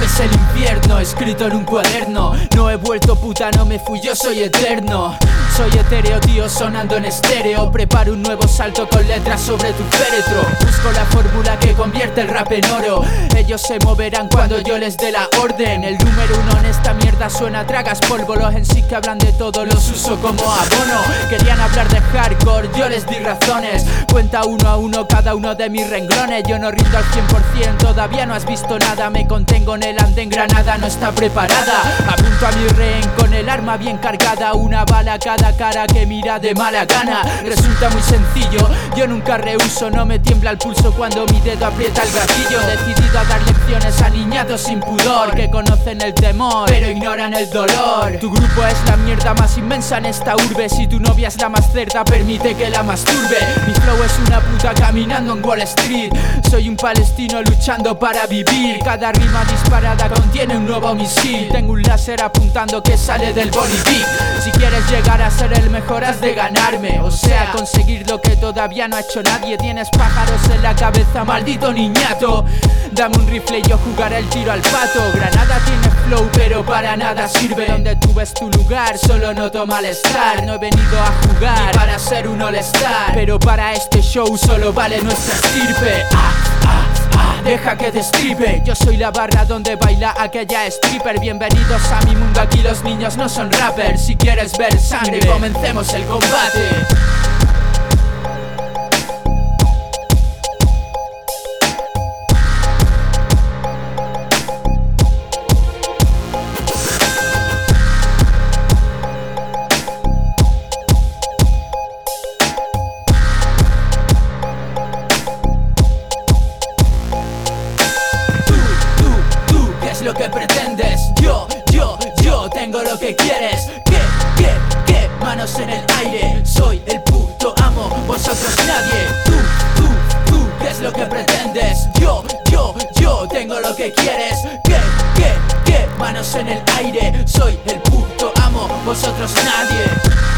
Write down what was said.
Es el infierno escrito en un cuaderno. No he vuelto puta, no me fui, yo soy eterno. Soy etéreo, tío, sonando en estéreo. Preparo un nuevo salto con letras sobre tu féretro. Busco la fórmula que convierte el rap en oro. Ellos se moverán cuando yo les dé la orden. El número uno en esta mierda suena, tragas polvo. Los en sí que hablan de todo los uso como abono. Querían hablar de hardcore, yo les di razones. Cuenta uno a uno cada uno de mis renglones. Yo no rindo al 100%, todavía no has visto nada. Me contengo en el andén, Granada no está preparada. Apunto a mi rehén con el arma bien cargada. Una bala a cada cara que mira de mala gana. Resulta muy sencillo, yo nunca rehuso. No me tiembla el pulso cuando mi dedo aprieta el gatillo. Decidido a dar lecciones a niñatos sin pudor, que conocen el temor pero ignoran el dolor. Tu grupo es la mierda más inmensa en esta urbe. Si tu novia es la más cerda, permite que la masturbe. Mi flow es una puta caminando en Wall Street. Soy un palestino luchando para vivir. Cada rima disparada contiene un nuevo misil. Tengo un láser apuntando que sale del bolivic. Si quieres llegar a ser el mejor has de ganarme, o sea, conseguir lo que todavía no ha hecho nadie. Tienes pájaros en la cabeza, maldito niñato. Dame un rifle y yo jugaré el tiro al pato. Granada tiene flow pero para nada sirve. Donde tú ves tu lugar solo noto malestar. No he venido a jugar ni para ser un all-star, pero para este show solo vale nuestra estirpe. Deja que destripe. Yo soy la barra donde baila aquella stripper. Bienvenidos a mi mundo, aquí los niños no son rappers. Si quieres ver sangre, comencemos el combate. Lo que pretendes, yo tengo lo que quieres. ¿Qué? Manos en el aire, soy el puto amo, vosotros nadie. Tú, ¿qué es lo que pretendes? Yo tengo lo que quieres. ¿Qué? Manos en el aire, soy el puto amo, vosotros nadie.